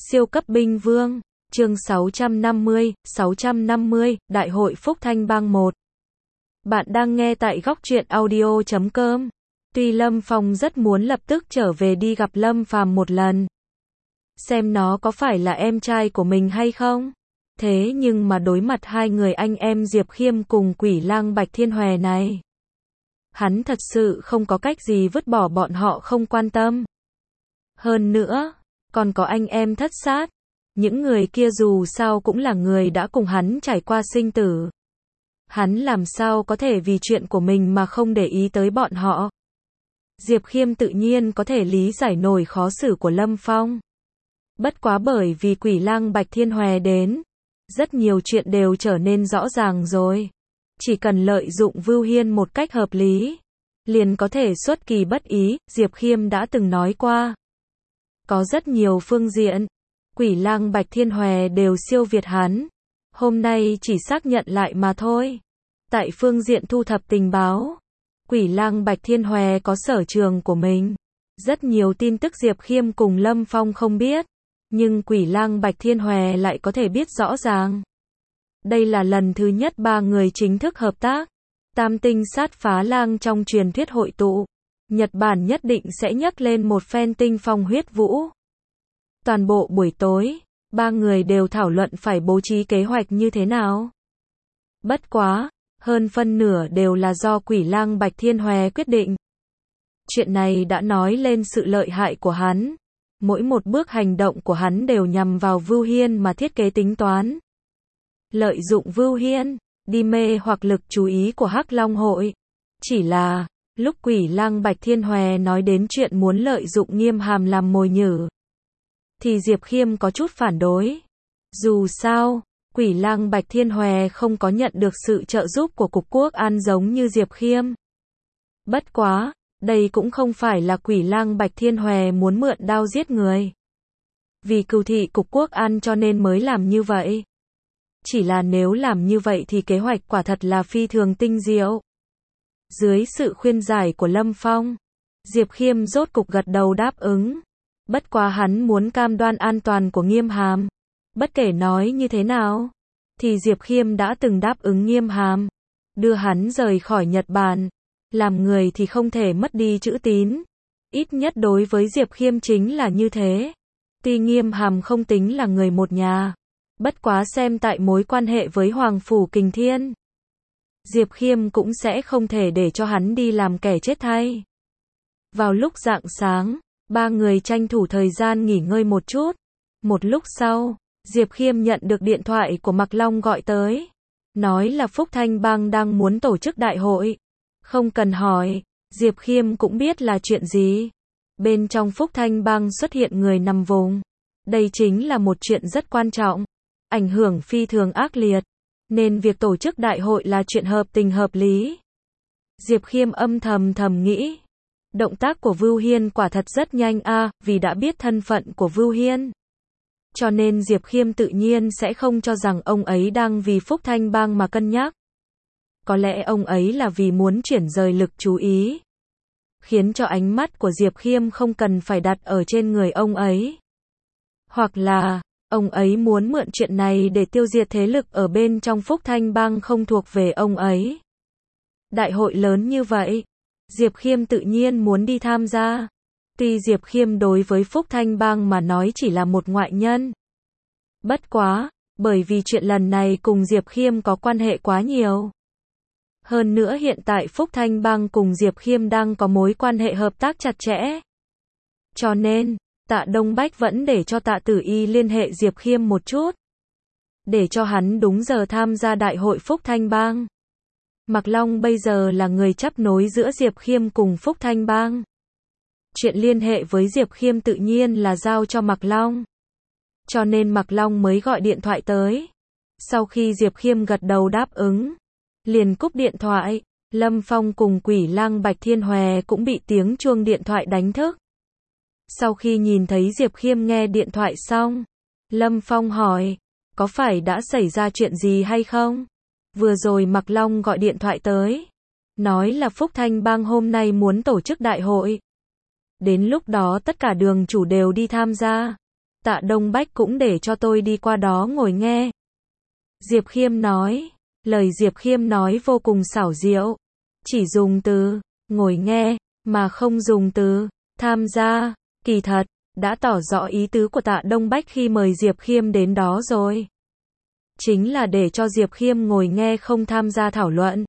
Siêu cấp binh vương, chương 650, Đại hội Phúc Thanh Bang 1. Bạn đang nghe tại góc truyện audio.com. Tuy Lâm Phong rất muốn lập tức trở về đi gặp Lâm Phàm một lần, xem nó có phải là em trai của mình hay không. Thế nhưng mà đối mặt hai người anh em Diệp Khiêm cùng Quỷ Lang Bạch Thiên Hòe này, hắn thật sự không có cách gì vứt bỏ bọn họ không quan tâm. Hơn nữa, còn có anh em Thất Sát. Những người kia dù sao cũng là người đã cùng hắn trải qua sinh tử. Hắn làm sao có thể vì chuyện của mình mà không để ý tới bọn họ. Diệp Khiêm tự nhiên có thể lý giải nổi khó xử của Lâm Phong. Bất quá bởi vì Quỷ Lang Bạch Thiên Hòe đến, rất nhiều chuyện đều trở nên rõ ràng rồi. Chỉ cần lợi dụng Vưu Hiên một cách hợp lý, liền có thể xuất kỳ bất ý, Diệp Khiêm đã từng nói qua. Có rất nhiều phương diện, Quỷ Lang Bạch Thiên Hòe đều siêu việt hắn. Hôm nay chỉ xác nhận lại mà thôi. Tại phương diện thu thập tình báo, Quỷ Lang Bạch Thiên Hòe có sở trường của mình. Rất nhiều tin tức Diệp Khiêm cùng Lâm Phong không biết, nhưng Quỷ Lang Bạch Thiên Hòe lại có thể biết rõ ràng. Đây là lần thứ nhất ba người chính thức hợp tác. Tam tinh sát phá lang trong truyền thuyết hội tụ, Nhật Bản nhất định sẽ nhấc lên một phen tinh phong huyết vũ. Toàn bộ buổi tối, ba người đều thảo luận phải bố trí kế hoạch như thế nào. Bất quá, hơn phân nửa đều là do Quỷ Lang Bạch Thiên Hòe quyết định. Chuyện này đã nói lên sự lợi hại của hắn. Mỗi một bước hành động của hắn đều nhằm vào Vưu Hiên mà thiết kế tính toán. Lợi dụng Vưu Hiên, đi mê hoặc lực chú ý của Hắc Long hội. Chỉ là, lúc Quỷ Lang Bạch Thiên Hòe nói đến chuyện muốn lợi dụng Nghiêm Hàm làm mồi nhử, thì Diệp Khiêm có chút phản đối. Dù sao, Quỷ Lang Bạch Thiên Hòe không có nhận được sự trợ giúp của Cục Quốc An giống như Diệp Khiêm. Bất quá, đây cũng không phải là Quỷ Lang Bạch Thiên Hòe muốn mượn đao giết người. Vì cừu thị Cục Quốc An cho nên mới làm như vậy. Chỉ là nếu làm như vậy thì kế hoạch quả thật là phi thường tinh diệu. Dưới sự khuyên giải của Lâm Phong, Diệp Khiêm rốt cục gật đầu đáp ứng. Bất quá hắn muốn cam đoan an toàn của Nghiêm Hàm. Bất kể nói như thế nào, thì Diệp Khiêm đã từng đáp ứng Nghiêm Hàm, đưa hắn rời khỏi Nhật Bản. Làm người thì không thể mất đi chữ tín. Ít nhất đối với Diệp Khiêm chính là như thế. Tuy Nghiêm Hàm không tính là người một nhà, bất quá xem tại mối quan hệ với Hoàng Phủ Kình Thiên, Diệp Khiêm cũng sẽ không thể để cho hắn đi làm kẻ chết thay. Vào lúc rạng sáng, ba người tranh thủ thời gian nghỉ ngơi một chút. Một lúc sau, Diệp Khiêm nhận được điện thoại của Mạc Long gọi tới. Nói là Phúc Thanh Bang đang muốn tổ chức đại hội. Không cần hỏi, Diệp Khiêm cũng biết là chuyện gì. Bên trong Phúc Thanh Bang xuất hiện người nằm vùng. Đây chính là một chuyện rất quan trọng, ảnh hưởng phi thường ác liệt, nên việc tổ chức đại hội là chuyện hợp tình hợp lý. Diệp Khiêm âm thầm nghĩ. Động tác của Vưu Hiên quả thật rất nhanh vì đã biết thân phận của Vưu Hiên. Cho nên Diệp Khiêm tự nhiên sẽ không cho rằng ông ấy đang vì Phúc Thanh Bang mà cân nhắc. Có lẽ ông ấy là vì muốn chuyển rời lực chú ý, khiến cho ánh mắt của Diệp Khiêm không cần phải đặt ở trên người ông ấy. Hoặc là, ông ấy muốn mượn chuyện này để tiêu diệt thế lực ở bên trong Phúc Thanh Bang không thuộc về ông ấy. Đại hội lớn như vậy, Diệp Khiêm tự nhiên muốn đi tham gia. Tuy Diệp Khiêm đối với Phúc Thanh Bang mà nói chỉ là một ngoại nhân. Bất quá, bởi vì chuyện lần này cùng Diệp Khiêm có quan hệ quá nhiều. Hơn nữa hiện tại Phúc Thanh Bang cùng Diệp Khiêm đang có mối quan hệ hợp tác chặt chẽ. Cho nên, Tạ Đông Bách vẫn để cho Tạ Tử Y liên hệ Diệp Khiêm một chút, để cho hắn đúng giờ tham gia đại hội Phúc Thanh Bang. Mạc Long bây giờ là người chấp nối giữa Diệp Khiêm cùng Phúc Thanh Bang. Chuyện liên hệ với Diệp Khiêm tự nhiên là giao cho Mạc Long. Cho nên Mạc Long mới gọi điện thoại tới. Sau khi Diệp Khiêm gật đầu đáp ứng, liền cúp điện thoại. Lâm Phong cùng Quỷ Lang Bạch Thiên Hòe cũng bị tiếng chuông điện thoại đánh thức. Sau khi nhìn thấy Diệp Khiêm nghe điện thoại xong, Lâm Phong hỏi, có phải đã xảy ra chuyện gì hay không? Vừa rồi Mạc Long gọi điện thoại tới, nói là Phúc Thanh Bang hôm nay muốn tổ chức đại hội. Đến lúc đó tất cả đường chủ đều đi tham gia. Tạ Đông Bách cũng để cho tôi đi qua đó ngồi nghe. Diệp Khiêm nói. Lời Diệp Khiêm nói vô cùng xảo diệu. Chỉ dùng từ ngồi nghe, mà không dùng từ tham gia. Kỳ thật, đã tỏ rõ ý tứ của Tạ Đông Bách khi mời Diệp Khiêm đến đó rồi. Chính là để cho Diệp Khiêm ngồi nghe không tham gia thảo luận.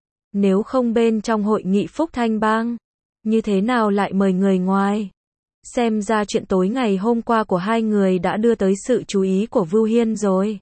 Nếu không bên trong hội nghị Phúc Thanh Bang, như thế nào lại mời người ngoài? Xem ra chuyện tối ngày hôm qua của hai người đã đưa tới sự chú ý của Vưu Hiên rồi.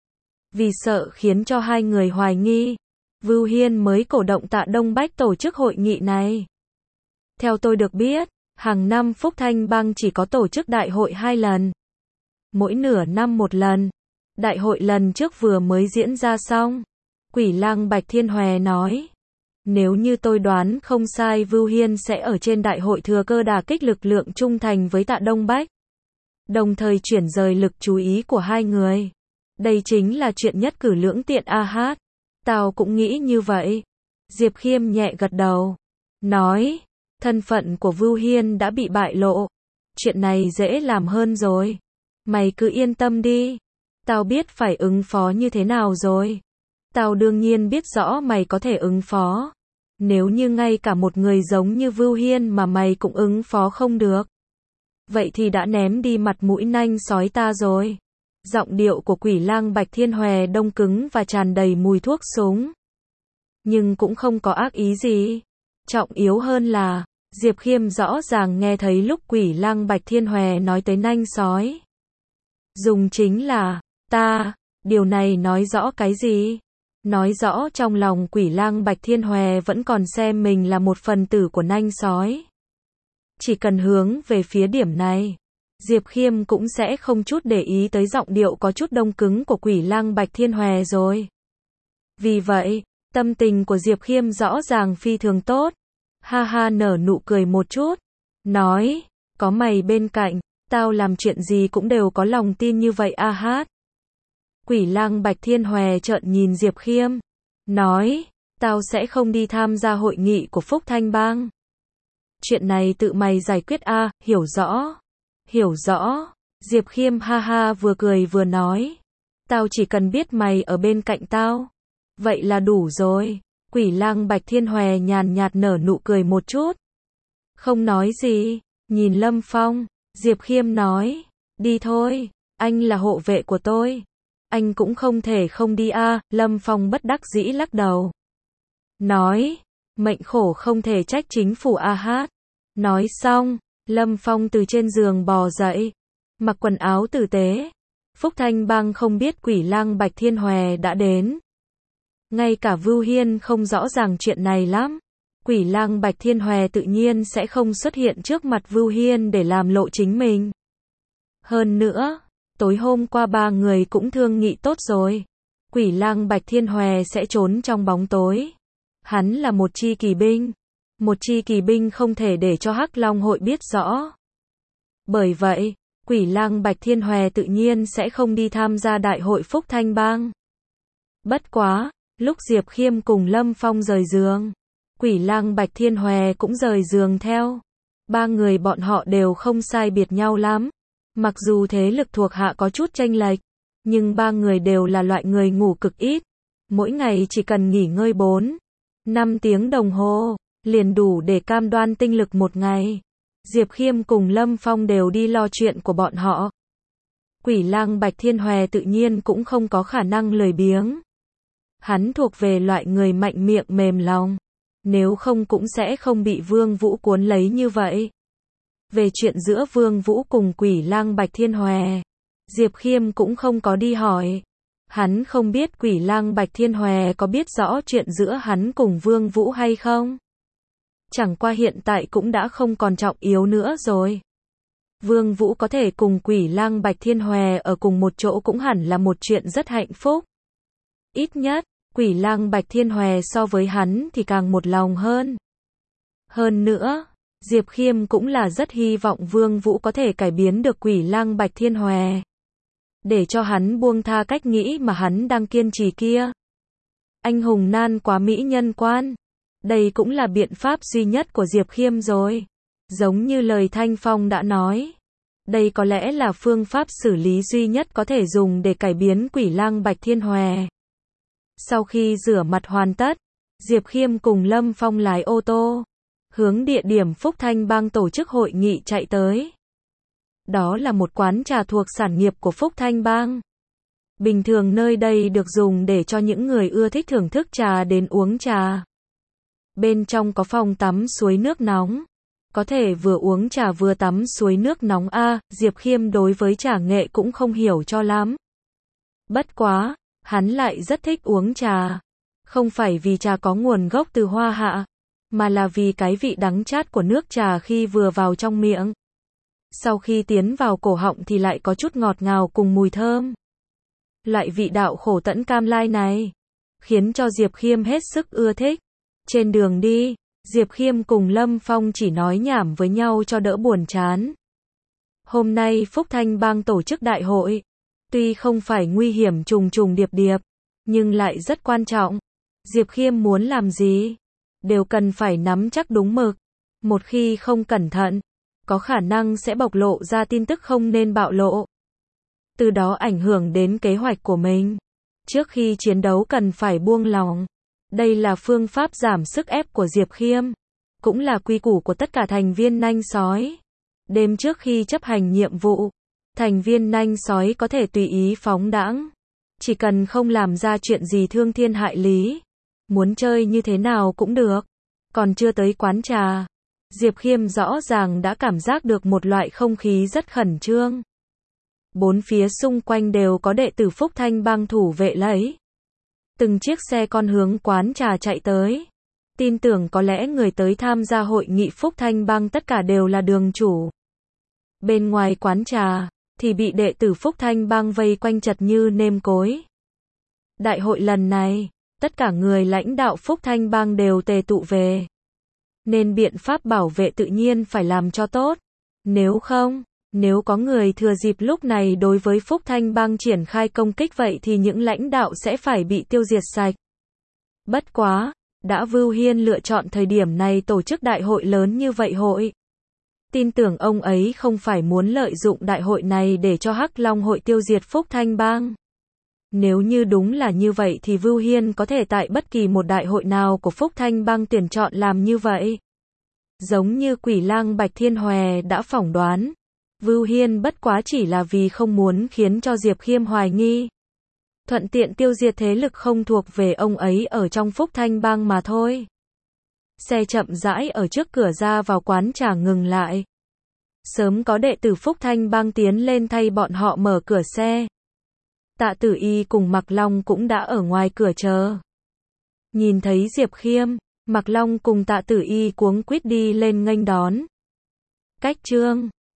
Vì sợ khiến cho hai người hoài nghi, Vưu Hiên mới cổ động Tạ Đông Bách tổ chức hội nghị này. Theo tôi được biết, hàng năm Phúc Thanh Bang chỉ có tổ chức đại hội 2 lần. Mỗi nửa năm một lần. Đại hội lần trước vừa mới diễn ra xong. Quỷ lang Bạch Thiên Hòe nói. Nếu như tôi đoán không sai, Vưu Hiên sẽ ở trên đại hội thừa cơ đả kích lực lượng trung thành với Tạ Đông Bách. Đồng thời chuyển rời lực chú ý của hai người. Đây chính là chuyện nhất cử lưỡng tiện a hát. Tao cũng nghĩ như vậy. Diệp Khiêm nhẹ gật đầu. Nói. Thân phận của Vưu Hiên đã bị bại lộ. Chuyện này dễ làm hơn rồi. Mày cứ yên tâm đi. Tao biết phải ứng phó như thế nào rồi. Tao đương nhiên biết rõ mày có thể ứng phó. Nếu như ngay cả một người giống như Vưu Hiên mà mày cũng ứng phó không được, vậy thì đã ném đi mặt mũi nanh sói ta rồi. Giọng điệu của quỷ lang Bạch Thiên Hòe đông cứng và tràn đầy mùi thuốc súng. Nhưng cũng không có ác ý gì. Trọng yếu hơn là, Diệp Khiêm rõ ràng nghe thấy lúc quỷ lang Bạch Thiên Hòe nói tới nanh sói. Dùng chính là, ta, điều này nói rõ cái gì? Nói rõ trong lòng quỷ lang Bạch Thiên Hòe vẫn còn xem mình là một phần tử của nanh sói. Chỉ cần hướng về phía điểm này, Diệp Khiêm cũng sẽ không chút để ý tới giọng điệu có chút đông cứng của quỷ lang Bạch Thiên Hòe rồi. Vì vậy, tâm tình của Diệp Khiêm rõ ràng phi thường tốt. Ha ha nở nụ cười một chút. Nói, có mày bên cạnh, tao làm chuyện gì cũng đều có lòng tin như vậy a hát. Quỷ lang Bạch Thiên Hòe trợn nhìn Diệp Khiêm. Nói, tao sẽ không đi tham gia hội nghị của Phúc Thanh Bang. Chuyện này tự mày giải quyết a, hiểu rõ. Hiểu rõ. Diệp Khiêm ha ha vừa cười vừa nói. Tao chỉ cần biết mày ở bên cạnh tao. Vậy là đủ rồi. Quỷ lang Bạch Thiên Hòe nhàn nhạt nở nụ cười một chút. Không nói gì. Nhìn Lâm Phong, Diệp Khiêm nói. Đi thôi, anh là hộ vệ của tôi. Anh cũng không thể không đi a. Lâm Phong bất đắc dĩ lắc đầu. Nói, mệnh khổ không thể trách chính phủ a hát. Nói xong, Lâm Phong từ trên giường bò dậy, mặc quần áo tử tế. Phúc Thanh Bang không biết quỷ lang Bạch Thiên Hòe đã đến. Ngay cả Vưu Hiên không rõ ràng chuyện này lắm. Quỷ lang Bạch Thiên Hòe tự nhiên sẽ không xuất hiện trước mặt Vưu Hiên để làm lộ chính mình. Hơn nữa, tối hôm qua ba người cũng thương nghị tốt rồi. Quỷ lang Bạch Thiên Hòe sẽ trốn trong bóng tối. Hắn là một chi kỳ binh. Một chi kỳ binh không thể để cho Hắc Long hội biết rõ. Bởi vậy, quỷ lang Bạch Thiên Hòe tự nhiên sẽ không đi tham gia đại hội Phúc Thanh Bang. Bất quá, lúc Diệp Khiêm cùng Lâm Phong rời giường, quỷ lang Bạch Thiên Hòe cũng rời giường theo. Ba người bọn họ đều không sai biệt nhau lắm. Mặc dù thế lực thuộc hạ có chút chênh lệch, nhưng ba người đều là loại người ngủ cực ít. Mỗi ngày chỉ cần nghỉ ngơi 4-5 tiếng đồng hồ, liền đủ để cam đoan tinh lực một ngày. Diệp Khiêm cùng Lâm Phong đều đi lo chuyện của bọn họ. Quỷ lang Bạch Thiên Hòe tự nhiên cũng không có khả năng lười biếng. Hắn thuộc về loại người mạnh miệng mềm lòng. Nếu không cũng sẽ không bị Vương Vũ cuốn lấy như vậy. Về chuyện giữa Vương Vũ cùng quỷ lang Bạch Thiên Hòe, Diệp Khiêm cũng không có đi hỏi. Hắn không biết quỷ lang Bạch Thiên Hòe có biết rõ chuyện giữa hắn cùng Vương Vũ hay không. Chẳng qua hiện tại cũng đã không còn trọng yếu nữa rồi. Vương Vũ có thể cùng quỷ lang Bạch Thiên Hòe ở cùng một chỗ cũng hẳn là một chuyện rất hạnh phúc. Ít nhất, quỷ lang Bạch Thiên Hòe so với hắn thì càng một lòng hơn. Hơn nữa, Diệp Khiêm cũng là rất hy vọng Vương Vũ có thể cải biến được quỷ lang Bạch Thiên Hòe. Để cho hắn buông tha cách nghĩ mà hắn đang kiên trì kia. Anh hùng nan quá mỹ nhân quan. Đây cũng là biện pháp duy nhất của Diệp Khiêm rồi. Giống như lời Thanh Phong đã nói. Đây có lẽ là phương pháp xử lý duy nhất có thể dùng để cải biến quỷ lang Bạch Thiên Hòe. Sau khi rửa mặt hoàn tất, Diệp Khiêm cùng Lâm Phong lái ô tô, hướng địa điểm Phúc Thanh Bang tổ chức hội nghị chạy tới. Đó là một quán trà thuộc sản nghiệp của Phúc Thanh Bang. Bình thường nơi đây được dùng để cho những người ưa thích thưởng thức trà đến uống trà. Bên trong có phòng tắm suối nước nóng. Có thể vừa uống trà vừa tắm suối nước nóng Diệp Khiêm đối với trà nghệ cũng không hiểu cho lắm. Bất quá, hắn lại rất thích uống trà. Không phải vì trà có nguồn gốc từ Hoa Hạ, mà là vì cái vị đắng chát của nước trà khi vừa vào trong miệng. Sau khi tiến vào cổ họng thì lại có chút ngọt ngào cùng mùi thơm. Loại vị đạo khổ tẫn cam lai này, khiến cho Diệp Khiêm hết sức ưa thích. Trên đường đi, Diệp Khiêm cùng Lâm Phong chỉ nói nhảm với nhau cho đỡ buồn chán. Hôm nay Phúc Thanh Bang tổ chức đại hội, tuy không phải nguy hiểm trùng trùng điệp điệp, nhưng lại rất quan trọng. Diệp Khiêm muốn làm gì, đều cần phải nắm chắc đúng mực. Một khi không cẩn thận, có khả năng sẽ bộc lộ ra tin tức không nên bạo lộ. Từ đó ảnh hưởng đến kế hoạch của mình. Trước khi chiến đấu cần phải buông lỏng. Đây là phương pháp giảm sức ép của Diệp Khiêm. Cũng là quy củ của tất cả thành viên nanh sói. Đêm trước khi chấp hành nhiệm vụ, thành viên nanh sói có thể tùy ý phóng đãng. Chỉ cần không làm ra chuyện gì thương thiên hại lý. Muốn chơi như thế nào cũng được. Còn chưa tới quán trà, Diệp Khiêm rõ ràng đã cảm giác được một loại không khí rất khẩn trương. Bốn phía xung quanh đều có đệ tử Phúc Thanh Bang thủ vệ lấy. Từng chiếc xe con hướng quán trà chạy tới. Tin tưởng có lẽ người tới tham gia hội nghị Phúc Thanh Bang tất cả đều là đường chủ. Bên ngoài quán trà, thì bị đệ tử Phúc Thanh Bang vây quanh chật như nêm cối. Đại hội lần này, tất cả người lãnh đạo Phúc Thanh Bang đều tề tụ về. Nên biện pháp bảo vệ tự nhiên phải làm cho tốt. Nếu có người thừa dịp lúc này đối với Phúc Thanh Bang triển khai công kích vậy thì những lãnh đạo sẽ phải bị tiêu diệt sạch. Bất quá, đã Vưu Hiên lựa chọn thời điểm này tổ chức đại hội lớn như vậy hội. Tin tưởng ông ấy không phải muốn lợi dụng đại hội này để cho Hắc Long hội tiêu diệt Phúc Thanh Bang. Nếu như đúng là như vậy thì Vưu Hiên có thể tại bất kỳ một đại hội nào của Phúc Thanh Bang tuyển chọn làm như vậy. Giống như quỷ lang Bạch Thiên Hòe đã phỏng đoán. Vưu Hiên bất quá chỉ là vì không muốn khiến cho Diệp Khiêm hoài nghi. Thuận tiện tiêu diệt thế lực không thuộc về ông ấy ở trong Phúc Thanh Bang mà thôi. Xe chậm rãi ở trước cửa ra vào quán trà ngừng lại. Sớm có đệ tử Phúc Thanh Bang tiến lên thay bọn họ mở cửa xe. Tạ Tử Y cùng Mạc Long cũng đã ở ngoài cửa chờ. Nhìn thấy Diệp Khiêm, Mạc Long cùng Tạ Tử Y cuống quýt đi lên nghênh đón. Cách trương